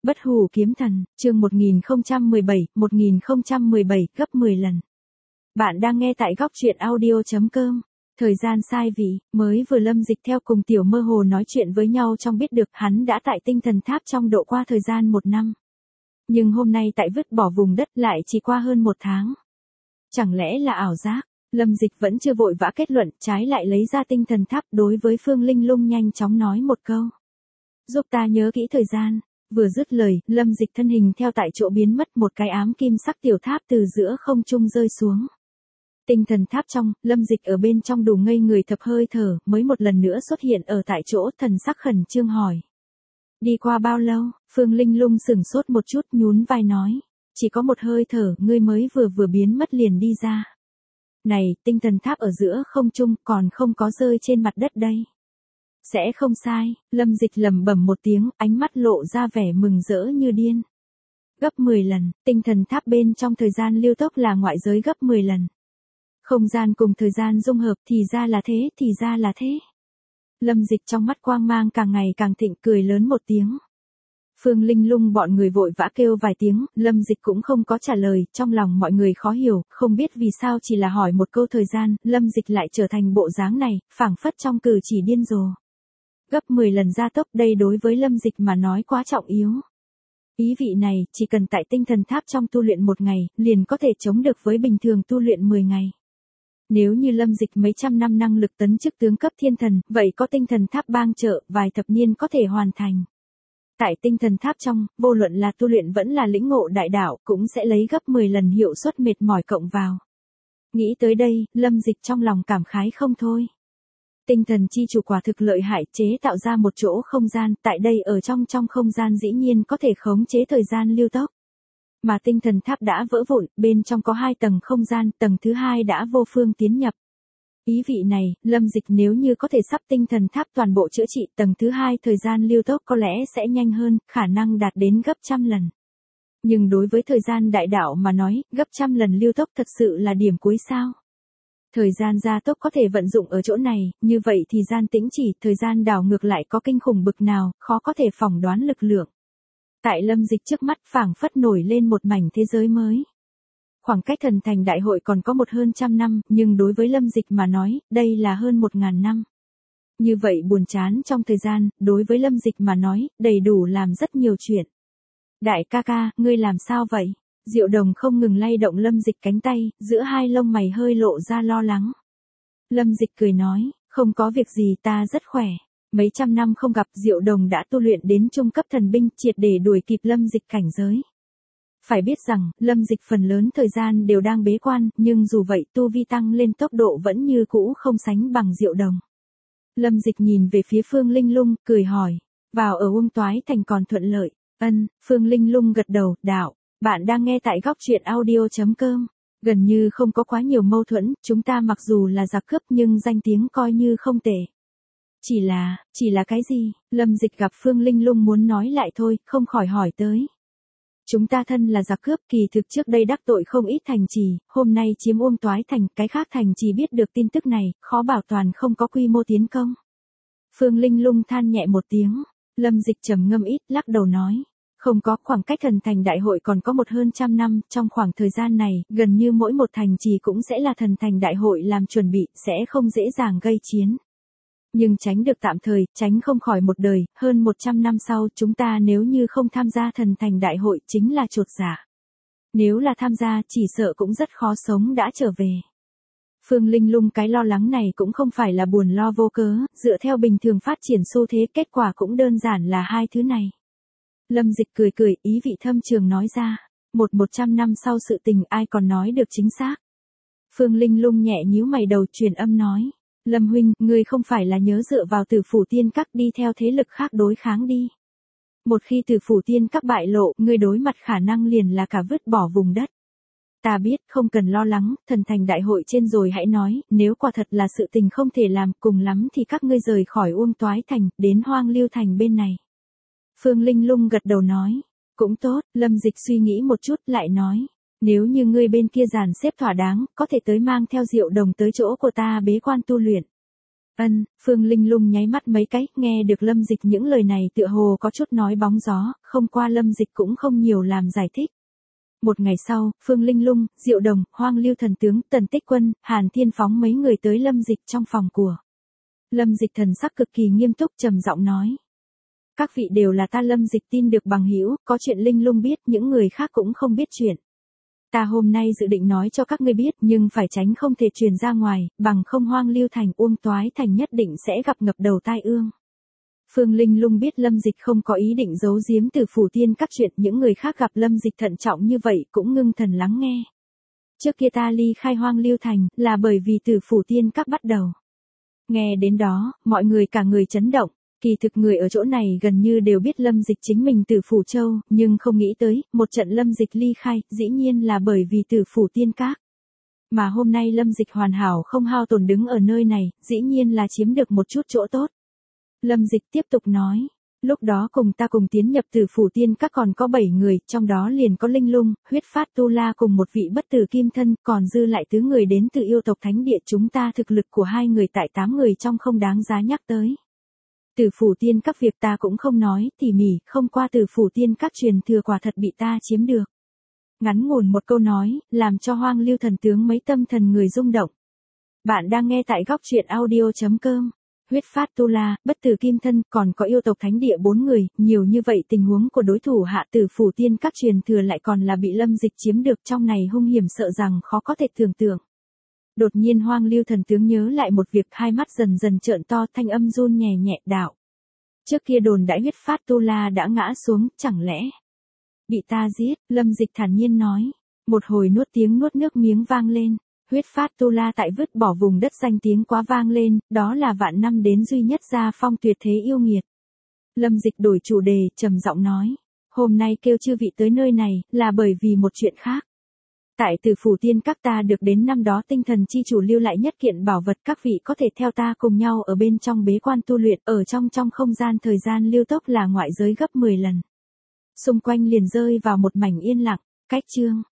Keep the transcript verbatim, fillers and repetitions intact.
Bất hủ kiếm thần, chương một nghìn không trăm mười bảy, một nghìn không trăm mười bảy gấp mười lần. Bạn đang nghe tại góc truyện audio chấm com. Thời gian sai vị, mới vừa Lâm Dịch theo cùng Tiểu Mơ Hồ nói chuyện với nhau trong biết được hắn đã tại tinh thần tháp trong độ qua thời gian một năm. Nhưng hôm nay tại vứt bỏ vùng đất lại chỉ qua hơn một tháng. Chẳng lẽ là ảo giác? Lâm Dịch vẫn chưa vội vã kết luận, trái lại lấy ra tinh thần tháp đối với Phương Linh Lung nhanh chóng nói một câu. Giúp ta nhớ kỹ thời gian. Vừa dứt lời, Lâm Dịch thân hình theo tại chỗ biến mất, một cái ám kim sắc tiểu tháp từ giữa không trung rơi xuống. Tinh thần tháp trong, Lâm Dịch ở bên trong đủ ngây người thập hơi thở, mới một lần nữa xuất hiện ở tại chỗ, thần sắc khẩn trương hỏi. Đi qua bao lâu? Phương Linh Lung sửng sốt một chút, nhún vai nói. Chỉ có một hơi thở, ngươi mới vừa vừa biến mất liền đi ra. Này, tinh thần tháp ở giữa không trung, còn không có rơi trên mặt đất đây. Sẽ không sai, Lâm Dịch lẩm bẩm một tiếng, ánh mắt lộ ra vẻ mừng rỡ như điên. Gấp mười lần, tinh thần tháp bên trong thời gian lưu tốc là ngoại giới gấp mười lần. Không gian cùng thời gian dung hợp, thì ra là thế, thì ra là thế. Lâm Dịch trong mắt quang mang càng ngày càng thịnh, cười lớn một tiếng. Phương Linh Lung bọn người vội vã kêu vài tiếng, Lâm Dịch cũng không có trả lời, trong lòng mọi người khó hiểu, không biết vì sao chỉ là hỏi một câu thời gian, Lâm Dịch lại trở thành bộ dáng này, phảng phất trong cử chỉ điên rồ. Gấp mười lần gia tốc, đây đối với Lâm Dịch mà nói quá trọng yếu. Ý vị này, chỉ cần tại tinh thần tháp trong tu luyện một ngày, liền có thể chống được với bình thường tu luyện mười ngày. Nếu như Lâm Dịch mấy trăm năm năng lực tấn chức tướng cấp thiên thần, vậy có tinh thần tháp bang trợ, vài thập niên có thể hoàn thành. Tại tinh thần tháp trong, vô luận là tu luyện vẫn là lĩnh ngộ đại đạo, cũng sẽ lấy gấp mười lần hiệu suất mệt mỏi cộng vào. Nghĩ tới đây, Lâm Dịch trong lòng cảm khái không thôi. Tinh thần chi chủ quả thực lợi hại, chế tạo ra một chỗ không gian, tại đây ở trong trong không gian dĩ nhiên có thể khống chế thời gian lưu tốc. Mà tinh thần tháp đã vỡ vụn, bên trong có hai tầng không gian, tầng thứ hai đã vô phương tiến nhập. Ý vị này, Lâm Dịch nếu như có thể sắp tinh thần tháp toàn bộ chữa trị, tầng thứ hai thời gian lưu tốc có lẽ sẽ nhanh hơn, khả năng đạt đến gấp trăm lần. Nhưng đối với thời gian đại đạo mà nói, gấp trăm lần lưu tốc thật sự là điểm cuối sao? Thời gian gia tốc có thể vận dụng ở chỗ này, như vậy thì gian tĩnh chỉ, thời gian đảo ngược lại có kinh khủng bực nào, khó có thể phỏng đoán lực lượng. Tại Lâm Dịch trước mắt phảng phất nổi lên một mảnh thế giới mới. Khoảng cách thần thành đại hội còn có một hơn trăm năm, nhưng đối với Lâm Dịch mà nói, đây là hơn một ngàn năm. Như vậy buồn chán trong thời gian, đối với Lâm Dịch mà nói, đầy đủ làm rất nhiều chuyện. Đại ca ca, ngươi làm sao vậy? Diệu Đồng không ngừng lay động Lâm Dịch cánh tay, giữa hai lông mày hơi lộ ra lo lắng. Lâm Dịch cười nói, không có việc gì, ta rất khỏe. Mấy trăm năm không gặp, Diệu Đồng đã tu luyện đến trung cấp thần binh, triệt để đuổi kịp Lâm Dịch cảnh giới. Phải biết rằng, Lâm Dịch phần lớn thời gian đều đang bế quan, nhưng dù vậy tu vi tăng lên tốc độ vẫn như cũ không sánh bằng Diệu Đồng. Lâm Dịch nhìn về phía Phương Linh Lung, cười hỏi, vào ở Uông Toái Thành còn thuận lợi. Ân, Phương Linh Lung gật đầu, đạo. Bạn đang nghe tại góc truyện audio chấm com. Gần như không có quá nhiều mâu thuẫn, chúng ta mặc dù là giặc cướp nhưng danh tiếng coi như không tệ. Chỉ là, chỉ là cái gì? Lâm Dịch gặp Phương Linh Lung muốn nói lại thôi, không khỏi hỏi tới. Chúng ta thân là giặc cướp, kỳ thực trước đây đắc tội không ít thành trì, hôm nay chiếm Uông Toái Thành, cái khác thành trì biết được tin tức này, khó bảo toàn không có quy mô tiến công. Phương Linh Lung than nhẹ một tiếng, Lâm Dịch trầm ngâm ít, lắc đầu nói. Không có, khoảng cách thần thành đại hội còn có một hơn trăm năm, trong khoảng thời gian này, gần như mỗi một thành trì cũng sẽ là thần thành đại hội làm chuẩn bị, sẽ không dễ dàng gây chiến. Nhưng tránh được tạm thời, tránh không khỏi một đời, hơn một trăm năm sau chúng ta nếu như không tham gia thần thành đại hội chính là chột dạ. Nếu là tham gia chỉ sợ cũng rất khó sống đã trở về. Phương Linh Lung cái lo lắng này cũng không phải là buồn lo vô cớ, dựa theo bình thường phát triển xu thế kết quả cũng đơn giản là hai thứ này. Lâm Dịch cười cười, ý vị thâm trường nói ra, một một trăm năm sau sự tình ai còn nói được chính xác. Phương Linh Lung nhẹ nhíu mày đầu truyền âm nói, Lâm huynh, ngươi không phải là nhớ dựa vào Tử Phủ Tiên Các đi theo thế lực khác đối kháng đi. Một khi Tử Phủ Tiên Các bại lộ, ngươi đối mặt khả năng liền là cả vứt bỏ vùng đất. Ta biết, không cần lo lắng, thần thành đại hội trên rồi hãy nói, nếu quả thật là sự tình không thể làm, cùng lắm thì các ngươi rời khỏi Uông Toái Thành, đến Hoang Lưu Thành bên này. Phương Linh Lung gật đầu nói, cũng tốt, Lâm Dịch suy nghĩ một chút lại nói, nếu như ngươi bên kia dàn xếp thỏa đáng, có thể tới mang theo Diệu Đồng tới chỗ của ta bế quan tu luyện. Ân, Phương Linh Lung nháy mắt mấy cái, nghe được Lâm Dịch những lời này tựa hồ có chút nói bóng gió, không qua Lâm Dịch cũng không nhiều làm giải thích. Một ngày sau, Phương Linh Lung, Diệu Đồng, Hoang Lưu Thần Tướng, Tần Tích Quân, Hàn Thiên Phóng mấy người tới Lâm Dịch trong phòng của. Lâm Dịch thần sắc cực kỳ nghiêm túc trầm giọng nói. Các vị đều là ta Lâm Dịch tin được bằng hữu, có chuyện Linh Lung biết, những người khác cũng không biết chuyện. Ta hôm nay dự định nói cho các ngươi biết, nhưng phải tránh không thể truyền ra ngoài, bằng không Hoang Lưu Thành, Uông Toái Thành nhất định sẽ gặp ngập đầu tai ương. Phương Linh Lung biết Lâm Dịch không có ý định giấu giếm từ Phủ Tiên các chuyện, những người khác gặp Lâm Dịch thận trọng như vậy cũng ngưng thần lắng nghe. Trước kia ta ly khai Hoang Lưu Thành, là bởi vì từ Phủ Tiên các bắt đầu. Nghe đến đó, mọi người cả người chấn động. Kỳ thực người ở chỗ này gần như đều biết Lâm Dịch chính mình từ Phủ Châu, nhưng không nghĩ tới, một trận Lâm Dịch ly khai, dĩ nhiên là bởi vì từ Phủ Tiên các. Mà hôm nay Lâm Dịch hoàn hảo không hao tổn đứng ở nơi này, dĩ nhiên là chiếm được một chút chỗ tốt. Lâm Dịch tiếp tục nói, lúc đó cùng ta cùng tiến nhập từ Phủ Tiên các còn có bảy người, trong đó liền có Linh Lung, Huyết Phát Tu La cùng một vị bất tử kim thân, còn dư lại tứ người đến từ yêu tộc thánh địa, chúng ta thực lực của hai người tại tám người trong không đáng giá nhắc tới. Từ Phủ Tiên các việc ta cũng không nói tỉ mỉ, không qua từ Phủ Tiên các truyền thừa quả thật bị ta chiếm được. Ngắn ngủn một câu nói, làm cho Hoang Lưu Thần Tướng mấy tâm thần người rung động. Bạn đang nghe tại góc truyện audio chấm com. Huyết Phát Tu La, bất tử kim thân, còn có yêu tộc thánh địa bốn người, nhiều như vậy tình huống của đối thủ hạ từ Phủ Tiên các truyền thừa lại còn là bị Lâm Dịch chiếm được, trong này hung hiểm sợ rằng khó có thể tưởng tượng. Đột nhiên Hoang Lưu Thần Tướng nhớ lại một việc, hai mắt dần dần trợn to, thanh âm run nhẹ nhẹ, đạo. Trước kia đồn đãi Huyết Phát Tu La đã ngã xuống, chẳng lẽ bị ta giết? Lâm Dịch thản nhiên nói. Một hồi nuốt tiếng nuốt nước miếng vang lên. Huyết Phát Tu La tại vứt bỏ vùng đất danh tiếng quá vang lên, đó là vạn năm đến duy nhất gia phong tuyệt thế yêu nghiệt. Lâm Dịch đổi chủ đề, trầm giọng nói. Hôm nay kêu chư vị tới nơi này, là bởi vì một chuyện khác. Tại từ Phủ Tiên các ta được đến năm đó tinh thần chi chủ lưu lại nhất kiện bảo vật, các vị có thể theo ta cùng nhau ở bên trong bế quan tu luyện, ở trong trong không gian thời gian lưu tốc là ngoại giới gấp mười lần. Xung quanh liền rơi vào một mảnh yên lặng, cách chương.